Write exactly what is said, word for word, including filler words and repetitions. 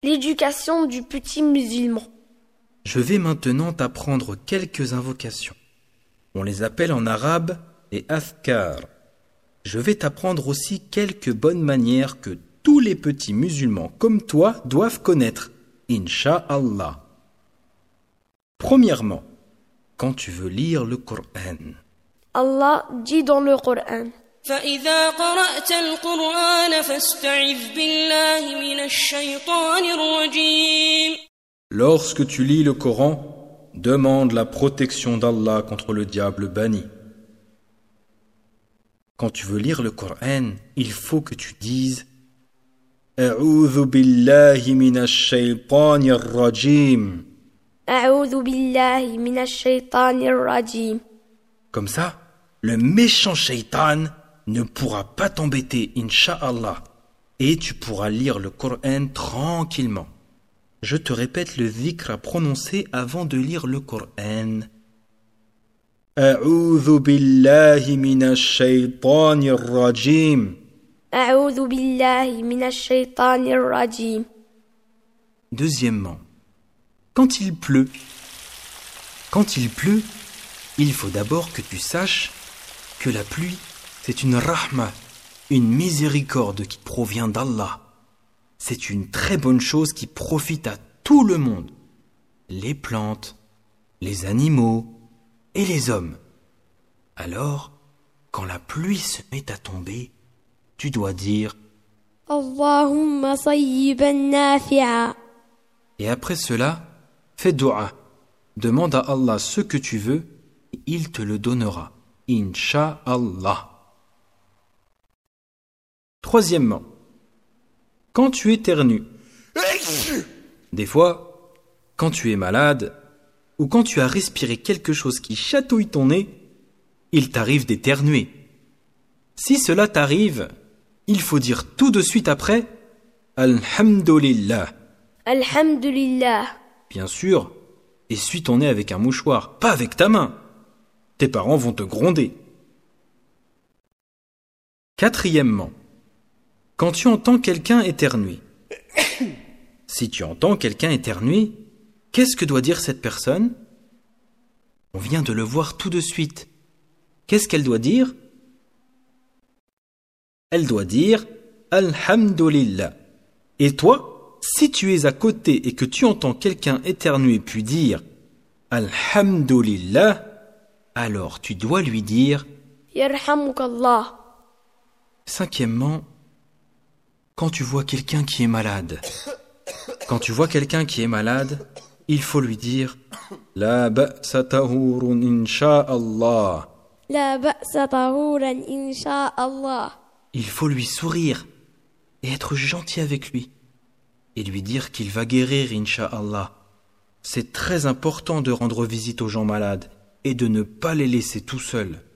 L'éducation du petit musulman. Je vais maintenant t'apprendre quelques invocations. On les appelle en arabe les azkar. Je vais t'apprendre aussi quelques bonnes manières que tous les petits musulmans comme toi doivent connaître, Inch'Allah. Premièrement, quand tu veux lire le Coran. Allah dit dans le Coran: فإذا قرأت القرآن فاستعذ بالله من الشيطان الرجيم. Lorsque tu lis le Coran, demande la protection d'Allah contre le diable banni. Quand tu veux lire le Coran, il faut que tu dises A'udhu billahi minash shaytanir rajim. A'udhu billahi minash shaytanir rajim. Comme ça, le méchant shaytan ne pourra pas t'embêter, Inch'Allah, et tu pourras lire le Coran tranquillement. Je te répète le dhikr à prononcer avant de lire le Coran. A'udhu billahi minash shaytanir rajim. A'udhu billahi minash shaytanir rajim. Deuxièmement, quand il pleut, quand il pleut, il faut d'abord que tu saches que la pluie, c'est une rahma, une miséricorde qui provient d'Allah. C'est une très bonne chose qui profite à tout le monde, les plantes, les animaux et les hommes. Alors, quand la pluie se met à tomber, tu dois dire Allahumma sayyiban nafi'a. Et après cela, fais dua. Demande à Allah ce que tu veux et il te le donnera. Inch'Allah. Troisièmement, quand tu éternues, des fois, quand tu es malade ou quand tu as respiré quelque chose qui chatouille ton nez, il t'arrive d'éternuer. Si cela t'arrive, il faut dire tout de suite après Alhamdulillah. Alhamdulillah. Bien sûr, essuie ton nez avec un mouchoir, pas avec ta main. Tes parents vont te gronder. Quatrièmement, quand tu entends quelqu'un éternuer. Si tu entends quelqu'un éternuer, qu'est-ce que doit dire cette personne? On vient de le voir tout de suite. Qu'est-ce qu'elle doit dire? Elle doit dire Alhamdulillah. Et toi, si tu es à côté et que tu entends quelqu'un éternuer puis dire Alhamdulillah, alors tu dois lui dire Yarhamukallah. Cinquièmement, quand tu vois quelqu'un qui est malade, quand tu vois quelqu'un qui est malade, il faut lui dire La ba'sa tahurun insha'Allah. La ba'sa tahuran insha'Allah. Il faut lui sourire et être gentil avec lui et lui dire qu'il va guérir insha'Allah. C'est très important de rendre visite aux gens malades et de ne pas les laisser tout seuls.